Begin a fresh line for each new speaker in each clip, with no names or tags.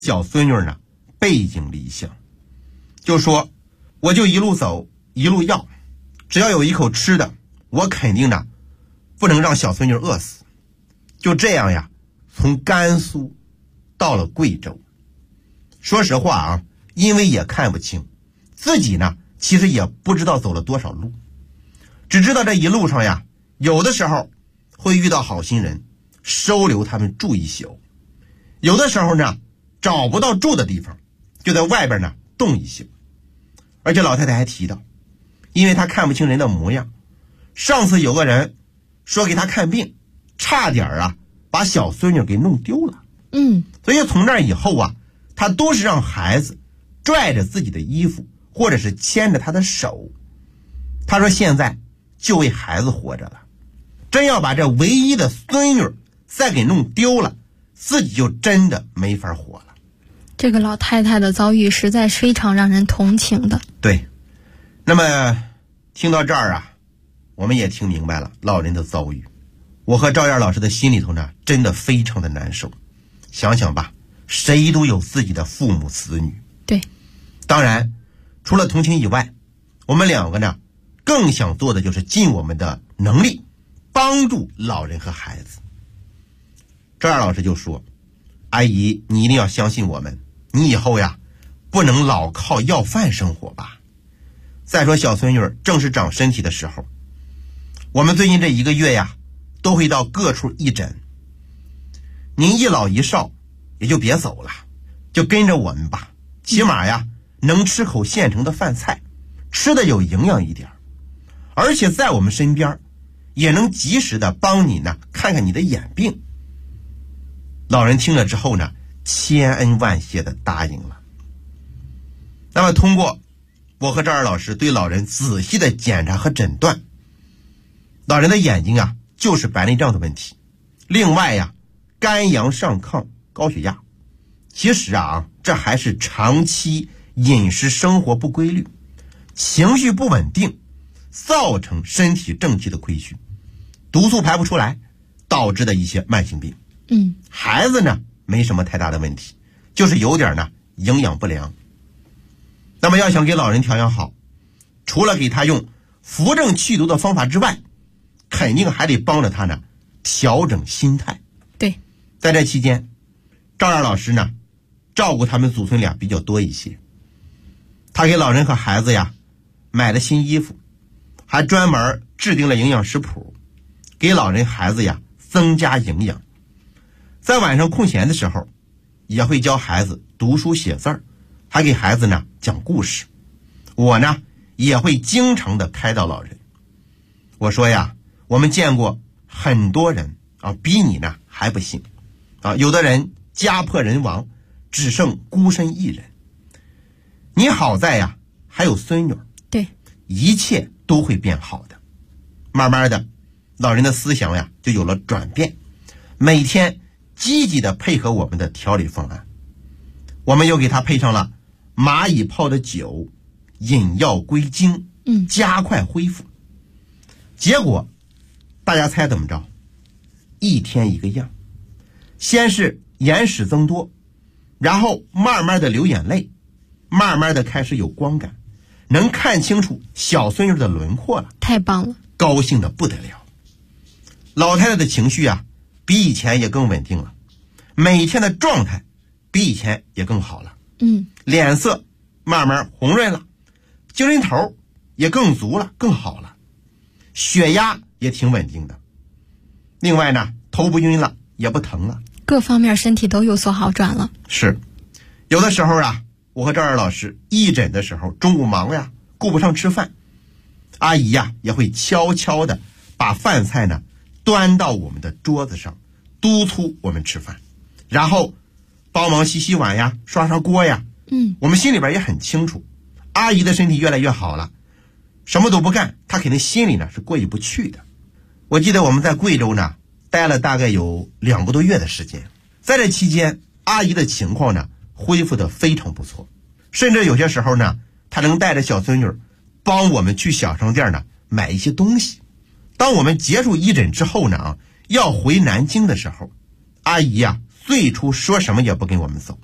小孙女呢背井离乡，就说我就一路走一路要，只要有一口吃的，我肯定呢不能让小孙女饿死。就这样呀，从甘肃到了贵州。说实话啊，因为也看不清自己呢，其实也不知道走了多少路，只知道这一路上呀，有的时候会遇到好心人收留他们住一宿，有的时候呢找不到住的地方，就在外边呢冻一宿。而且老太太还提到，因为她看不清人的模样，上次有个人说给她看病，差点啊把小孙女给弄丢了。所以从那以后啊，她都是让孩子拽着自己的衣服，或者是牵着她的手。她说现在就为孩子活着了，真要把这唯一的孙女再给弄丢了，自己就真的没法活了。
这个老太太的遭遇实在是非常让人同情的。
对，那么听到这儿啊，我们也听明白了老人的遭遇。我和赵燕老师的心里头呢，真的非常的难受。想想吧，谁都有自己的父母子女。
对，
当然除了同情以外，我们两个呢更想做的就是尽我们的能力帮助老人和孩子。赵燕老师就说，阿姨你一定要相信我们，你以后呀不能老靠要饭生活吧。再说小孙女正是长身体的时候，我们最近这1个月呀都会到各处义诊，您一老一少也就别走了，就跟着我们吧，起码呀能吃口现成的饭菜，吃的有营养一点，而且在我们身边也能及时的帮你呢看看你的眼病。老人听了之后呢，千恩万谢的答应了。那么通过我和赵二老师对老人仔细的检查和诊断，老人的眼睛啊就是白内障的问题，另外呀肝阳上亢高血压。其实啊这还是长期饮食生活不规律，情绪不稳定，造成身体正气的亏虚，毒素排不出来导致的一些慢性病。孩子呢没什么太大的问题，就是有点呢营养不良。那么要想给老人调养好，除了给他用扶正祛毒的方法之外，肯定还得帮着他呢调整心态。
对，
在这期间，赵燕老师呢照顾他们祖孙俩比较多一些，他给老人和孩子呀买了新衣服，还专门制定了营养食谱，给老人孩子呀增加营养。在晚上空闲的时候，也会教孩子读书写字儿，还给孩子呢讲故事。我呢也会经常的开导老人。我说呀，我们见过很多人啊，比你呢还不幸啊，有的人家破人亡，只剩孤身一人。你好在呀还有孙女，
对，
一切都会变好的。慢慢的，老人的思想呀就有了转变，每天积极的配合我们的调理方案。我们又给他配上了蚂蚁泡的酒，引药归经，加快恢复。结果大家猜怎么着？一天一个样，先是眼屎增多，然后慢慢的流眼泪，慢慢的开始有光感，能看清楚小孙女的轮廓了。
太棒了，
高兴的不得了。老太太的情绪啊比以前也更稳定了，每天的状态比以前也更好了，脸色慢慢红润了，精神头也更足了，更好了，血压也挺稳定的。另外呢，头不晕了，也不疼了，
各方面身体都有所好转了。
是，有的时候啊，我和赵二老师义诊的时候，中午忙呀，顾不上吃饭，阿姨呀也会悄悄的把饭菜呢端到我们的桌子上，督促我们吃饭，然后帮忙洗洗碗呀，刷刷锅呀。我们心里边也很清楚，阿姨的身体越来越好了，什么都不干，她肯定心里呢是过意不去的。我记得我们在贵州呢待了大概有2个多月的时间，在这期间，阿姨的情况呢恢复得非常不错，甚至有些时候呢，她能带着小孙女帮我们去小商店呢买一些东西。当我们结束义诊之后呢要回南京的时候，阿姨呀最初说什么也不跟我们走，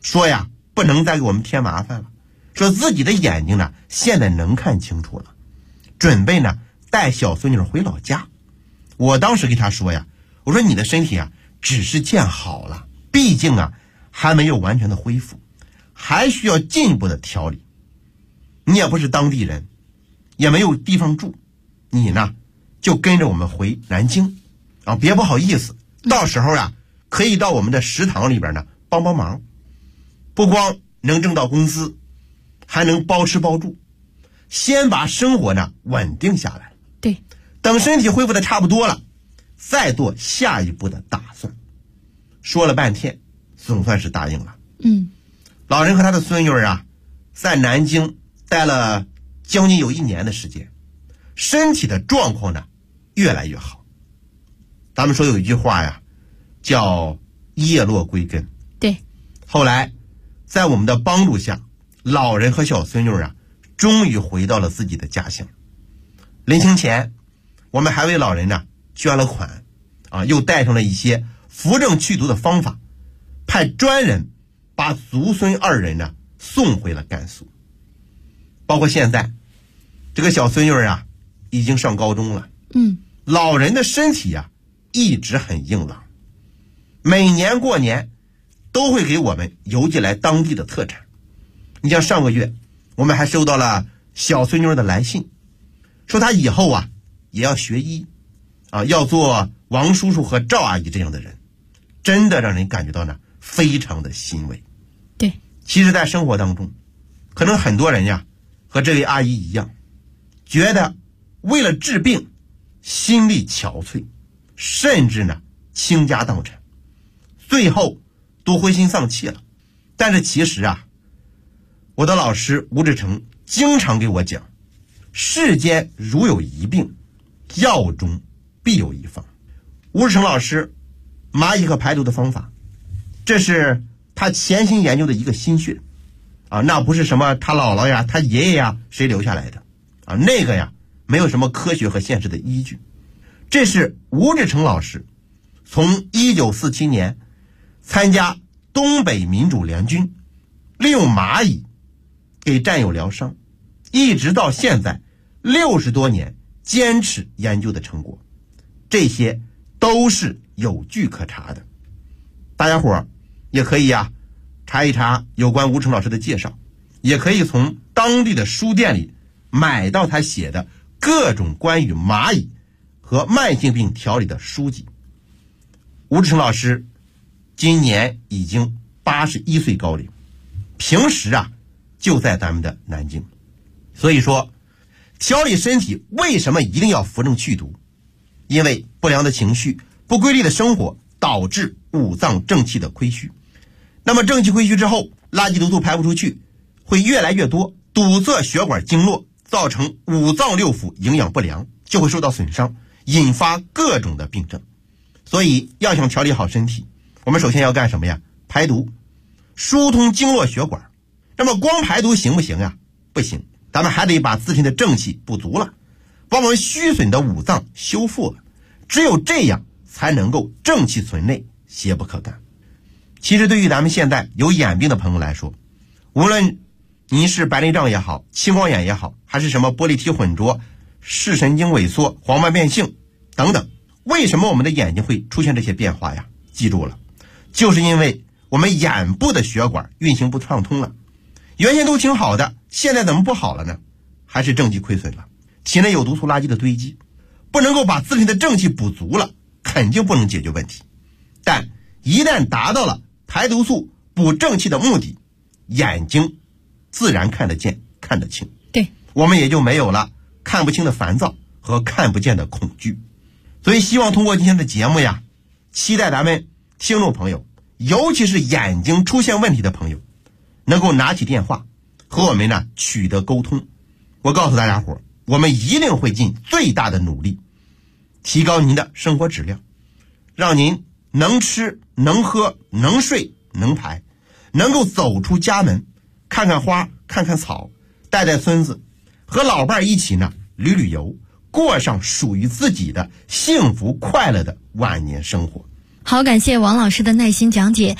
说呀不能再给我们添麻烦了，说自己的眼睛呢现在能看清楚了，准备呢带小孙女回老家。我当时给他说呀，我说你的身体啊只是见好了，毕竟啊还没有完全的恢复，还需要进一步的调理。你也不是当地人，也没有地方住，你呢就跟着我们回南京啊，别不好意思，到时候啊可以到我们的食堂里边呢帮帮忙，不光能挣到工资，还能包吃包住，先把生活呢稳定下来。
对，
等身体恢复的差不多了，再做下一步的打算。说了半天，总算是答应了。老人和他的孙女啊，在南京待了将近有1年的时间，身体的状况呢越来越好。咱们说有一句话呀，叫叶落归根。
对，
后来在我们的帮助下，老人和小孙女啊，终于回到了自己的家乡。临行前，我们还为老人呢捐了款啊，又带上了一些扶正去毒的方法，派专人把祖孙2人呢送回了甘肃。包括现在这个小孙女啊已经上高中了，老人的身体啊一直很硬朗，每年过年都会给我们邮寄来当地的特产。你像上个月我们还收到了小孙女的来信，说她以后啊也要学医啊，要做王叔叔和赵阿姨这样的人，真的让人感觉到呢非常的欣慰。
对，
其实在生活当中，可能很多人呀和这位阿姨一样，觉得为了治病心力憔悴，甚至呢倾家荡产，最后都灰心丧气了。但是其实啊，我的老师吴志成经常给我讲，世间如有一病，药中必有一方。吴志成老师蚂蚁和排毒的方法，这是他潜心研究的一个心血啊，那不是什么他姥姥呀他爷爷呀谁留下来的啊，那个呀没有什么科学和现实的依据。这是吴志成老师从1947年参加东北民主联军，利用蚂蚁给战友疗伤，一直到现在60多年坚持研究的成果，这些都是有据可查的。大家伙也可以查一查有关吴成老师的介绍，也可以从当地的书店里买到他写的各种关于蚂蚁和慢性病调理的书籍。吴志成老师今年已经81岁高龄，平时就在咱们的南京。所以说调理身体为什么一定要扶正去毒？因为不良的情绪、不规律的生活导致五脏正气的亏虚。那么正气亏虚之后，垃圾毒素排不出去，会越来越多，堵塞血管经络，造成五脏六腑营养不良，就会受到损伤，引发各种的病症。所以要想调理好身体，我们首先要干什么呀？排毒，疏通经络血管。那么光排毒行不行呀？不行，咱们还得把自身的正气补足了，把我们虚损的五脏修复了，只有这样才能够正气存内，邪不可干。其实对于咱们现在有眼病的朋友来说，无论您是白内障也好，青光眼也好，还是什么玻璃体混浊、视神经萎缩、黄斑变性等等，为什么我们的眼睛会出现这些变化呀？记住了，就是因为我们眼部的血管运行不畅通了，原先都挺好的，现在怎么不好了呢？还是正气亏损了，体内有毒素垃圾的堆积，不能够把自身的正气补足了，肯定不能解决问题。但一旦达到了排毒素补正气的目的，眼睛自然看得见看得清，
对，
我们也就没有了看不清的烦躁和看不见的恐惧。所以希望通过今天的节目呀，期待咱们听众朋友，尤其是眼睛出现问题的朋友，能够拿起电话和我们呢取得沟通。我告诉大家伙，我们一定会尽最大的努力提高您的生活质量，让您能吃能喝能睡能排，能够走出家门，看看花看看草，带带孙子，和老伴一起呢旅旅游，过上属于自己的幸福快乐的晚年生活。
好，感谢王老师的耐心讲解。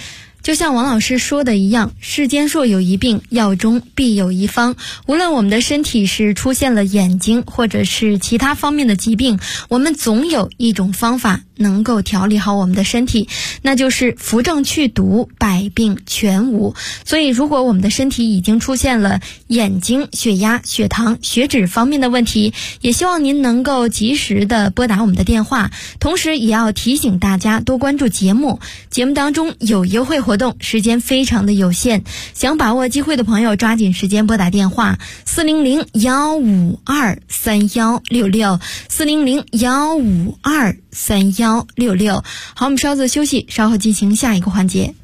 就像王老师说的一样，世间若有一病，药中必有一方。无论我们的身体是出现了眼睛或者是其他方面的疾病，我们总有一种方法能够调理好我们的身体，那就是扶正祛毒，百病全无。所以如果我们的身体已经出现了眼睛、血压、血糖、血脂方面的问题，也希望您能够及时的拨打我们的电话，同时也要提醒大家多关注节目当中有优惠活动，时间非常的有限，想把握机会的朋友抓紧时间拨打电话400-152-3166 400-152-3166。好，我们稍作休息，稍后进行下一个环节。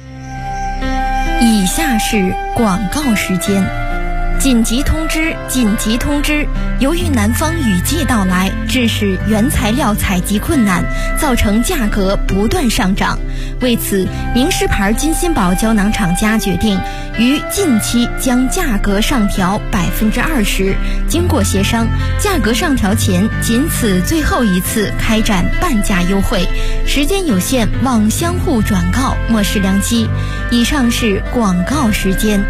以下是广告时间。紧急通知！紧急通知！由于南方雨季到来，致使原材料采集困难，造成价格不断上涨。为此，名仕牌金鑫宝胶囊厂家决定于近期将价格上调20%。经过协商，价格上调前仅此最后一次开展半价优惠，时间有限，望相互转告，莫视良机。以上是广告时间。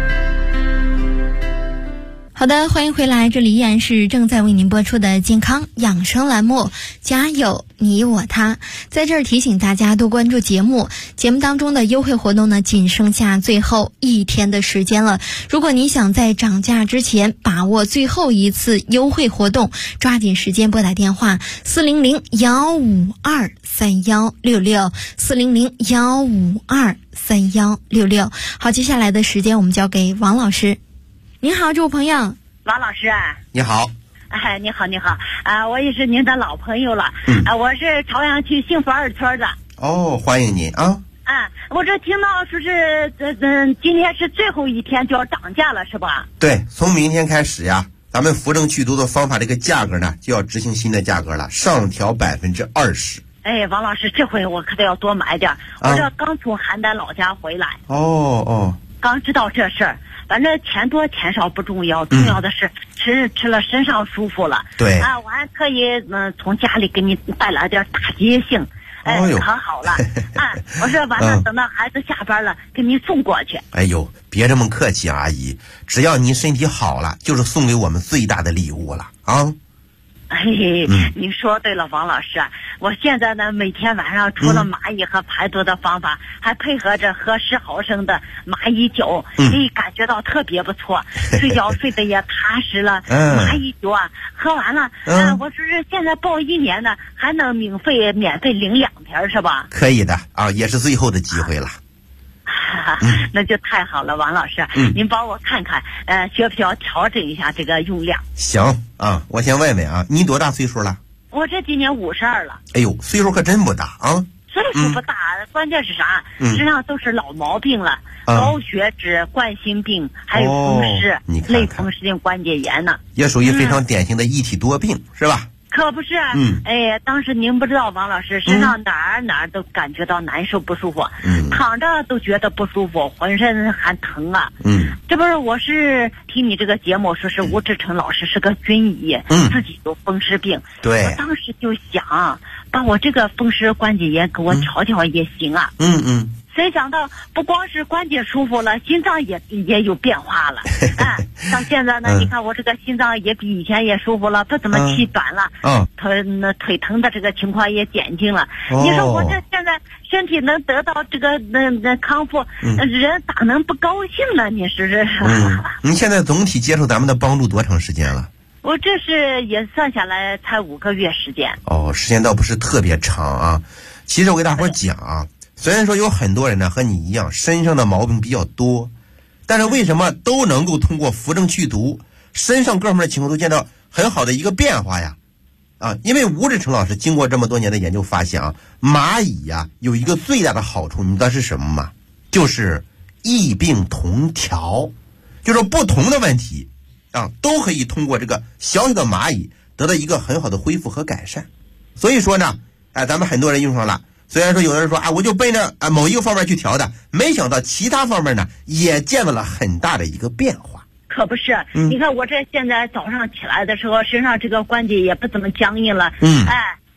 好的，欢迎回来，这里依然是正在为您播出的健康养生栏目，家有你我他。在这儿提醒大家多关注节目当中的优惠活动呢，仅剩下最后1天的时间了。如果你想在涨价之前把握最后一次优惠活动，抓紧时间拨打电话400-152-3166 400-152-3166。好，接下来的时间我们交给王老师。您好，这位朋友。
王老师啊。
你好。
哎，你好，你好啊，我也是您的老朋友了。我是朝阳区幸福2村的。
哦，欢迎您啊。
我这听到说是今天是最后1天就要涨价了，是吧？
对，从明天开始呀，咱们扶正祛毒的方法这个价格呢就要执行新的价格了，上调20%。
哎，王老师，这回我可得要多买点。我这刚从邯郸老家回来。刚知道这事儿。反正钱多钱少不重要，重要的是吃了身上舒服了。
对
啊，我还特意从家里给你带来点大吉杏，可好了我说完了，等到孩子下班了，给您送过去。
哎呦，别这么客气，阿姨，只要您身体好了，就是送给我们最大的礼物了啊。
您说对了，王老师，我现在呢每天晚上除了蚂蚁和排毒的方法，还配合着喝10毫升的蚂蚁酒，感觉到特别不错，睡觉睡得也踏实了。蚂蚁酒啊，喝完了，我说是现在报1年呢，还能免费领2瓶，是吧？
可以的啊，也是最后的机会了。
那就太好了，王老师，您帮我看看，需不需要调整一下这个用量？
行啊，我先问问啊，你多大岁数了？
我这今年52了。
哎呦，岁数可真不大啊！
岁数不大，关键是啥？身上都是老毛病了，高血脂、冠心病，还有风湿、类风湿性关节炎呢，
也属于非常典型的一体多病，是吧？
可不是。当时您不知道，王老师身上哪儿都感觉到难受不舒服，躺着都觉得不舒服，浑身还疼啊。这不是，我是听你这个节目说是吴志成老师是个军医，自己有风湿病。
对，
我当时就想把我这个风湿关节炎给我调调也行啊。谁想到不光是关节舒服了，心脏也有变化了。到现在呢，你看我这个心脏也比以前也舒服了，不怎么气短了。腿疼的这个情况也减轻了。你说我这现在身体能得到这个康复，人咋能不高兴呢？你是不是？
你现在总体接受咱们的帮助多长时间了？
我这是也算下来才5个月时间。时间倒不是特别长啊。其实我给大伙讲啊，虽然说有很多人呢和你一样身上的毛病比较多，但是为什么都能够通过扶正祛毒，身上各方面的情况都见到很好的一个变化呀？因为吴志成老师经过这么多年的研究发现啊，蚂蚁呀有一个最大的好处，你知道是什么吗？就是异病同调，就是不同的问题都可以通过这个小小的蚂蚁得到一个很好的恢复和改善。所以说呢，咱们很多人用上了。虽然说有的人说我就奔着某一个方面去调的，没想到其他方面呢也见到了很大的一个变化。可不是，你看我这现在早上起来的时候，身上这个关节也不怎么僵硬了。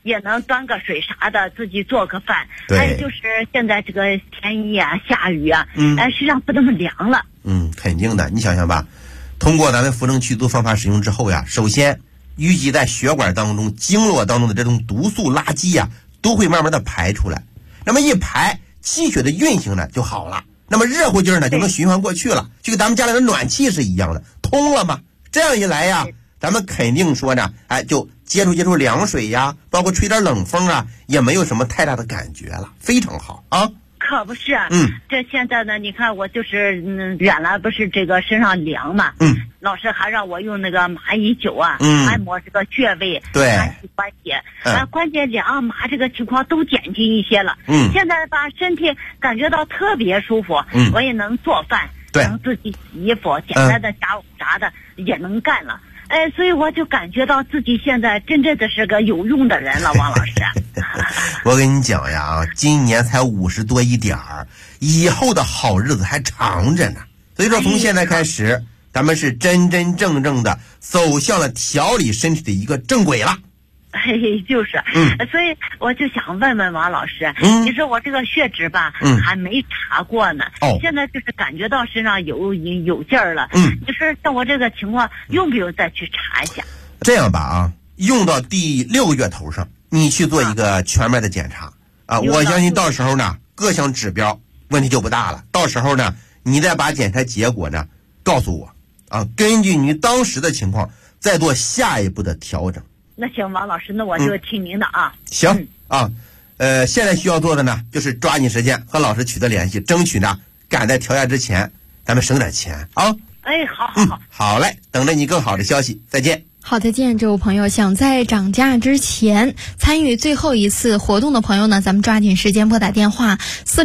也能端个水啥的，自己做个饭。
对。
还有就是现在这个天气啊，下雨啊，实际上不那么凉了。
肯定的。你想想吧，通过咱们扶正祛毒方法使用之后呀，首先淤积在血管当中、经络当中的这种毒素垃圾呀，都会慢慢的排出来。那么一排，气血的运行呢就好了。那么热乎劲儿呢就能循环过去了，就跟咱们家里的暖气是一样的，通了吗？这样一来呀，咱们肯定说呢，就接触凉水呀，包括吹点冷风啊，也没有什么太大的感觉了，非常好啊。
可不是，这现在呢，你看我就是原来不是这个身上凉嘛，老师还让我用那个蚂蚁灸啊，按摩这个穴位，
对，
关节，关节凉麻这个情况都减轻一些了。现在把身体感觉到特别舒服，我也能做饭，能自己洗衣服，简单的家务啥的也能干了。所以我就感觉到自己现在真正的是个有用的人了，王老师。
我跟你讲呀，今年才50多一点儿，以后的好日子还长着呢。所以说，从现在开始，咱们是真真正正的走向了调理身体的一个正轨了。
就是，所以我就想问问王老师，你说我这个血脂吧，还没查过呢，现在就是感觉到身上有劲儿了，你说像我这个情况，用不用再去查一下？
这样吧啊，用到第6个月头上，你去做一个全面的检查啊，我相信到时候呢，各项指标问题就不大了。到时候呢，你再把检查结果呢告诉我啊，根据你当时的情况再做下一步的调整。
那行，王老师，那我就听您的啊。
行啊，现在需要做的呢，就是抓紧时间和老师取得联系，争取呢赶在调价之前，咱们省点钱啊。
好，
好嘞，等着你更好的消息，再见。
好，再见，这位朋友。想在涨价之前参与最后一次活动的朋友呢，咱们抓紧时间拨打电话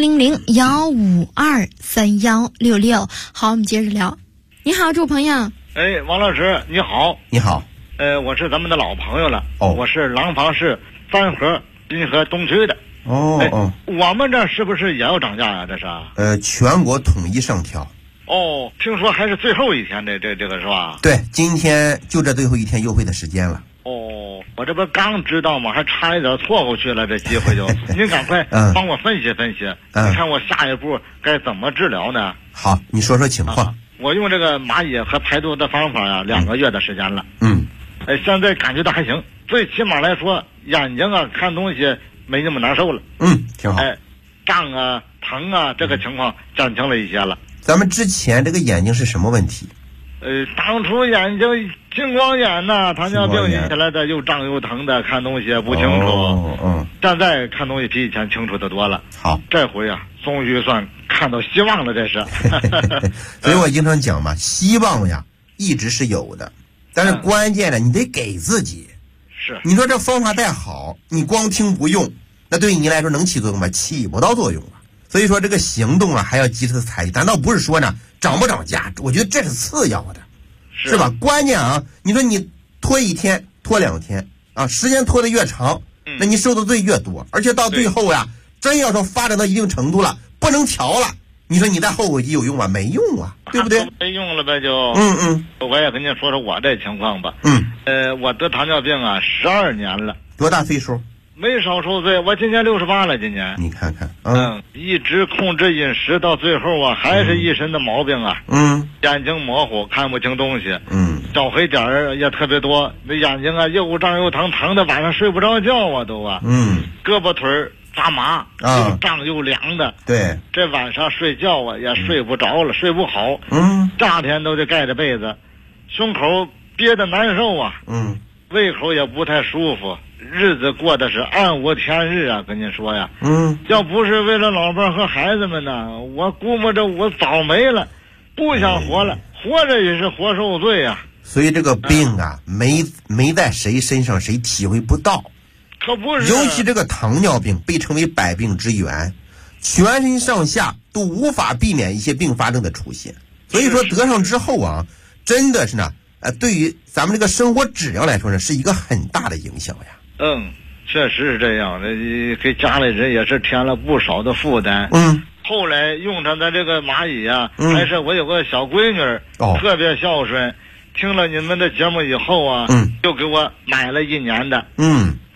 400-152-3166。好，我们接着聊。你好，这位朋友。
王老师，你好。
你好。
我是咱们的老朋友了。我是廊坊市三河滨河东区的。我们这是不是也要涨价呀？这是？
全国统一上调。
听说还是最后一天，这个是吧？
对，今天就这最后一天优惠的时间了。
我这不刚知道吗？还差一点错过去了，这机会就您赶快帮我分析分析，你看我下一步该怎么治疗呢？
好，你说说情况。
我用这个蚂蚁和排毒的方法呀，2个月的时间了。现在感觉到还行，最起码来说，眼睛啊看东西没那么难受了。
挺好。
胀啊疼啊，这个情况减轻了一些了。
咱们之前这个眼睛是什么问题？
当初眼睛青光眼呐，糖尿病引起来的，又胀又疼的，看东西不清楚。现在看东西比以前清楚的多了。
好，
这回啊，终于算看到希望了，这是。
所以我经常讲嘛，希望呀一直是有的，但是关键呢，你得给自己。
是。
你说这方法再好，你光听不用，那对你来说能起作用吗？起不到作用了。所以说这个行动啊，还要及时的采取。难道不是说呢，涨不涨价？我觉得这是次要的，是吧？关键啊，你说你拖1天、拖2天啊，时间拖得越长，那你受的罪越多。而且到最后呀，真要说发展到一定程度了，不能调了，你说你再后悔有用吗？没用啊，对不对？
没用了呗，就。我也跟你说说我这情况吧。我得糖尿病啊，12年了。
多大岁数？
没少受罪，我今年68了，今年。
你看看，
一直控制饮食，到最后啊，还是一身的毛病啊。眼睛模糊，看不清东西。小黑点儿也特别多，那眼睛啊又胀又疼，疼的晚上睡不着觉啊都啊。胳膊腿发麻，又胀又凉的。
对，
这晚上睡觉啊也睡不着了，睡不好。夏天都得盖着被子，胸口憋得难受啊。胃口也不太舒服。日子过得是暗无天日啊，跟您说呀。要不是为了老伴和孩子们呢，我估摸着我早没了，不想活了，活着也是活受罪啊。
所以这个病啊，没在谁身上谁体会不到。
可不是。
尤其这个糖尿病被称为百病之源，全身上下都无法避免一些并发症的出现。所以说得上之后啊，真的是呢，对于咱们这个生活质量来说呢，是一个很大的影响呀。
确实是这样的，给家里人也是添了不少的负担。后来用上的这个蚂蚁啊，还是我有个小闺女，特别孝顺，听了你们的节目以后啊，就给我买了1年的。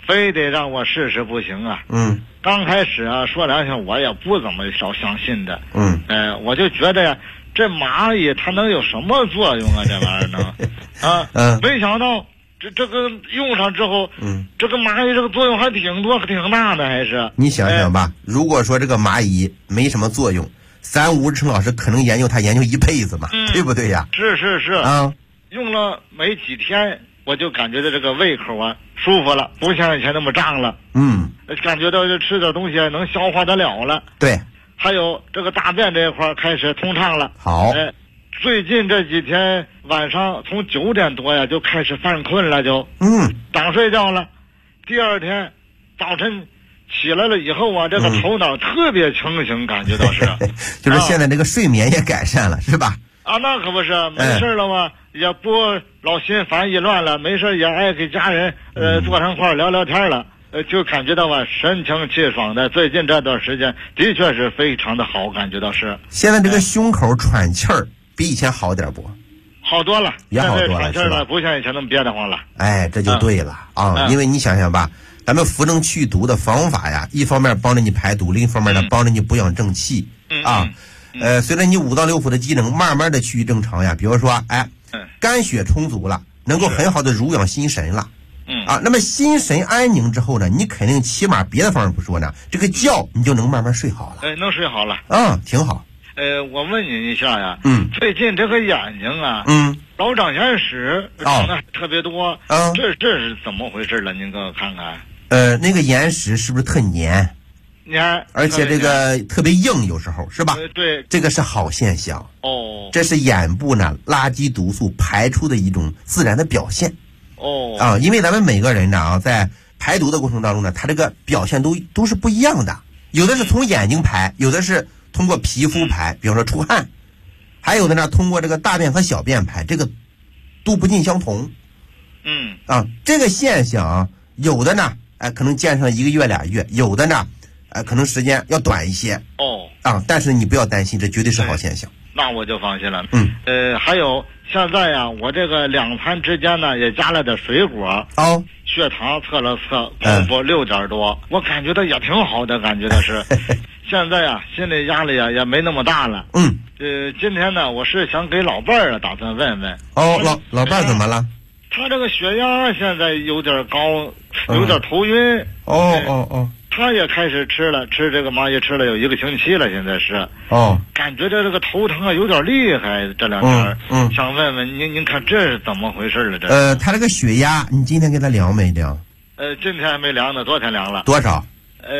非得让我试试不行啊。刚开始啊，说良心，我也不怎么相信的。我就觉得呀，这蚂蚁它能有什么作用啊？这玩意儿能没想到这个用上之后，这个蚂蚁这个作用还挺多挺大的，还是。
你想想吧，如果说这个蚂蚁没什么作用，吴志成老师可能研究一辈子嘛，对不对呀？
是啊，用了没几天，我就感觉到这个胃口啊舒服了，不像以前那么胀了。感觉到这吃点东西能消化得了了。
对，
还有这个大便这一块开始通畅了。
好，
最近这几天晚上从9点多呀就开始犯困了，就想睡觉了。第二天早晨起来了以后啊，这个头脑特别清醒，感觉到是，
就是现在这个睡眠也改善了，是吧？
那可不是，没事了嘛，也不老心烦意乱了，没事也爱给家人坐上块聊聊天了。就感觉到神清气爽的。最近这段时间的确是非常的好，感觉到是。
现在这个胸口喘气儿比以前好点不？
好多了，
也好多
了，是吧？不像以前那么憋得慌了。
这就对了因为你想想吧，咱们扶正祛毒的方法呀，一方面帮着你排毒，另一方面呢帮着你补养正气随着你5脏6腑的机能慢慢的趋于正常呀，比如说肝血充足了，能够很好的濡养心神了。那么心神安宁之后呢，你肯定起码别的方面不说呢，这个觉你就能慢慢睡好了。
能睡好了。
挺好。
我问你一下呀，最近这个眼睛啊，老长眼屎，长得特别多，这是怎么回事了？您给我看看。
那个眼屎是不是特黏？
黏，
而且这个特别硬，有时候是吧？
对，
这个是好现象。这是眼部呢垃圾毒素排出的一种自然的表现。因为咱们每个人呢在排毒的过程当中呢，它这个表现都是不一样的，有的是从眼睛排，有的是通过皮肤排，比方说出汗，还有的呢通过这个大便和小便排，这个都不尽相同。这个现象有的呢可能见上1个月2月，有的呢可能时间要短一些。但是你不要担心，这绝对是好现象。
那我就放心了。还有现在呀，我这个2餐之间呢也加了点水果。血糖测了测，空腹6点多，我感觉到也挺好的，感觉到是。现在呀，心理压力也没那么大了。今天呢，我是想给老伴儿打算问问。
老伴儿怎么了？
他这个血压现在有点高，有点头晕。他也开始吃这个蚂蚁，吃了有1个星期了，现在是。感觉这个头疼有点厉害，这2天。想问问您看这是怎么回事了？这
他这个血压，你今天给他量没量？
今天还没量呢，昨天量了。
多少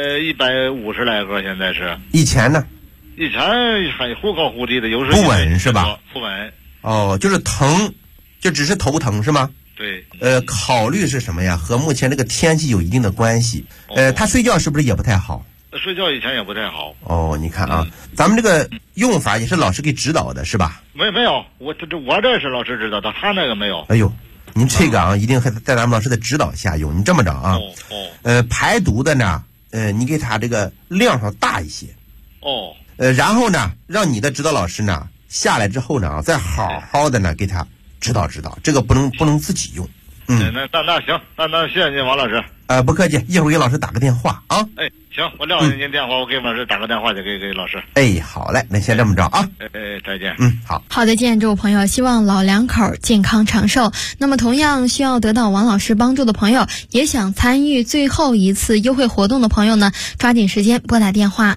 ？150来个，现在是。
以前呢？
以前还忽高忽低的，有时
不稳是吧？
不稳。
就是疼，就只是头疼是吗？
对。
考虑是什么呀？和目前这个天气有一定的关系。他睡觉是不是也不太好？
睡觉以前也不太好。
你看咱们这个用法也是老师给指导的是吧？
没有，我这是老师指导的，他那个没有。
您这个一定还在咱们老师的指导下用。你这么着排毒的呢，你给他这个量上大一些。然后呢，让你的指导老师呢下来之后呢再好好的呢给他指导指导，这个不能自己用。
那行，那谢谢您，王老师。
不客气，一会儿给老师打个电话啊。
行，我撂下您电话，我给老师打个电话去，给老师。
好嘞，那先这么着啊。
再见。
好的，建筑朋友，希望老两口健康长寿。那么同样需要得到王老师帮助的朋友，也想参与最后一次优惠活动的朋友呢，抓紧时间拨打电话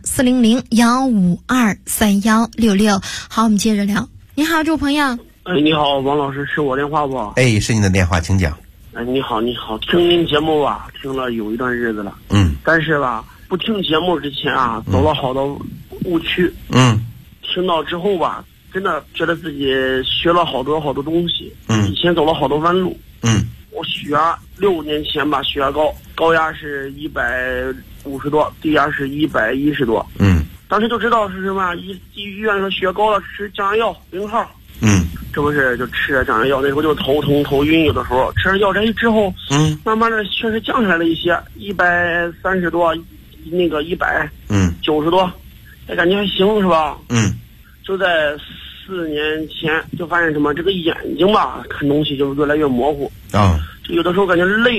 400-152-3166。好，我们接着聊。你好，这位朋友。
你好，王老师，是我电话不？
是你的电话，请讲。
你好，听您节目吧，听了有一段日子了。但是吧，不听节目之前走了好多误区。听到之后吧，真的觉得自己学了好多东西。以前走了好多弯路。我血压6年前吧，血压高压是150多，低压是110多。当时就知道是什么，医院说血高了吃降压药0号。这不是就吃了降压药，那时候就头疼头晕，有的时候吃了药之后，慢慢的确实降下来了一些，130多，那个190多，感觉还行是吧？就在4年前就发现什么，这个眼睛吧看东西就越来越模糊。就有的时候感觉累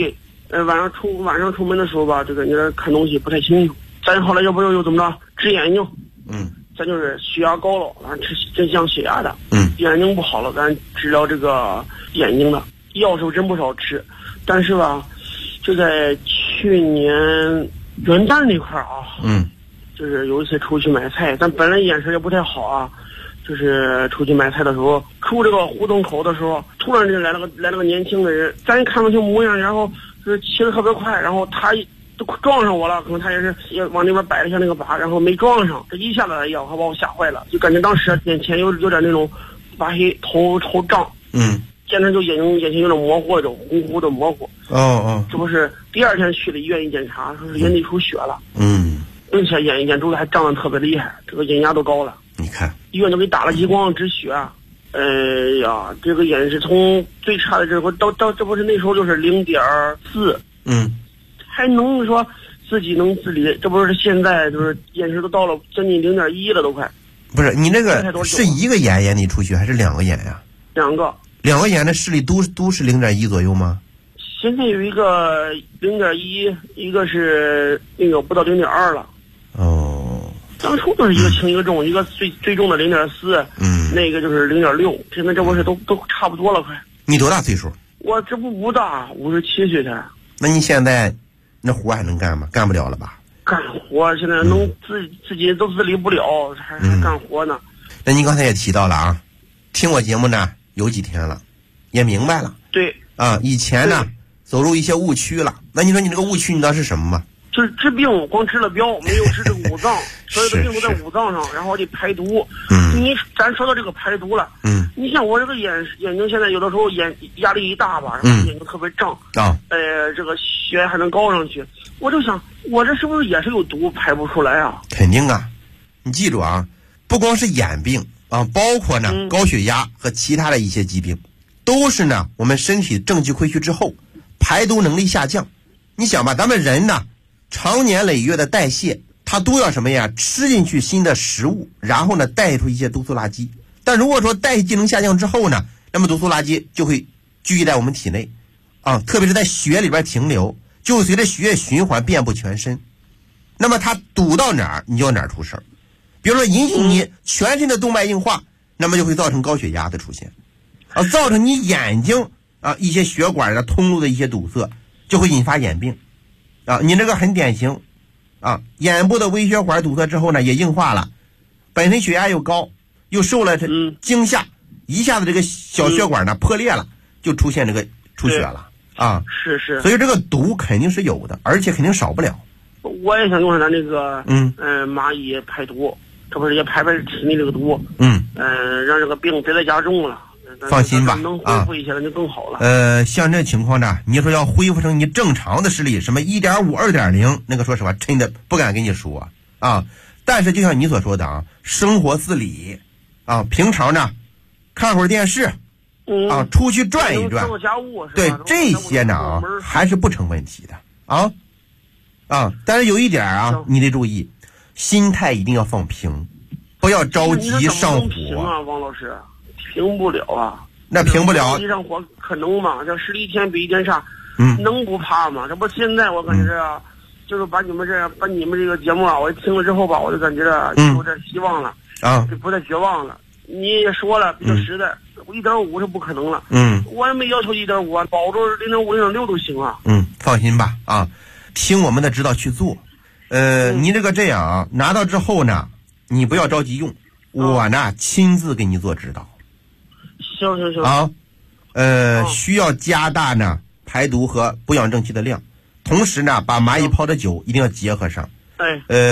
晚上出门的时候吧，这个你这看东西不太清楚。咱后来要不又怎么着？治眼睛。咱就是血压高了，咱吃降血压的。眼睛不好了，咱治疗这个眼睛的药是真不少吃，但是吧，就在去年元旦那块啊，就是有一次出去买菜，咱本来眼神也不太好啊，就是出去买菜的时候，出这个胡同口的时候，突然就来了个年轻的人，咱也看不清模样，然后就是骑得特别快，然后他都撞上我了，可能他也往那边摆了一下那个把，然后没撞上，这一下子要把我吓坏了，就感觉当时眼前有点那种发黑，头胀，简直就眼前有点模糊了，就糊糊的模糊。这不是第二天去了医院一检查，说是眼底出血了，并且眼珠子还胀得特别厉害，这个眼压都高了。
你看，
医院都给打了激光止血。这个眼是从最差的这这不是那时候就是0.4，还能说自己能自理，这不是现在就是眼神都到了将近0.1了，都快。
不是你那个是一个眼底出血还是2个眼呀
？2个。
2个眼的视力都是0.1左右吗？
现在有一个0.1，一个是那个不到0.2了。当初都是一个轻一个重，一个最重的0.4，那个就是0.6，现在这不是都差不多了快。
你多大岁数？
我这不大，57岁才。
那你现在那活还能干吗？干不了了吧？
干活现在能自己都自理不了，还干活呢。
那您刚才也提到了啊，听我节目呢有几天了，也明白了。
对
啊，以前呢走入一些误区了。那你说你这个误区你知道是什么吗？
就是治病光治了标，没有治这个五脏，所有的病都在五脏上，然后得排毒。咱说到这个排毒了，你像我这个眼睛现在有的时候压力一大吧，然后眼睛特别胀，这个血还能高上去，我就想我这是不是也是有毒排不出来啊？
肯定啊，你记住啊，不光是眼病啊，包括呢高血压和其他的一些疾病，都是呢我们身体正气亏虚之后，排毒能力下降。你想吧，咱们人呢长年累月的代谢，它都要什么呀？吃进去新的食物，然后呢带出一些毒素垃圾。但如果说代谢机能下降之后呢，那么毒素垃圾就会聚集在我们体内啊，特别是在血里边停留，就会随着血液循环遍布全身。那么它堵到哪儿，你就哪儿出事儿。比如说引起你全身的动脉硬化，那么就会造成高血压的出现啊，造成你眼睛啊一些血管的通路的一些堵塞，就会引发眼病啊。你这个很典型啊，眼部的微血管堵塞之后呢，也硬化了，本身血压又高，又受了惊吓，一下子这个小血管呢破裂了，就出现这个出血了啊。
是。
所以这个毒肯定是有的，而且肯定少不了。
我也想用上咱这个蚂蚁排毒，这不是也排体内这个毒，让这个病别再加重了。
放心吧，
能恢复一些了就更好了。
像这情况呢，你说要恢复成你正常的视力，什么1.5、2.0，那个说实话真的不敢跟你说啊。但是就像你所说的啊，生活自理啊，平常呢看会儿电视啊，出去转一转，
做家务，
对这些呢还是不成问题的啊。但是有一点啊，你得注意，心态一定要放平，不要着急上火
啊，王老师。平不了啊，
那平不了。
上火可能吗？这实力一天比一天差，能不怕吗？这不现在我感觉这，就是把你们这个节目啊，我听了之后吧，我就感觉有点希望了啊，就不再绝望了。你也说了，比较实在，1.5是不可能了。我也没要求1.5，保住0.5、0.6都行啊。
放心吧啊，听我们的指导去做。你这样啊，拿到之后呢，你不要着急用，我呢亲自给你做指导。
行
啊，需要加大呢排毒和补养正气的量，同时呢把蚂蚁泡的酒一定要结合上。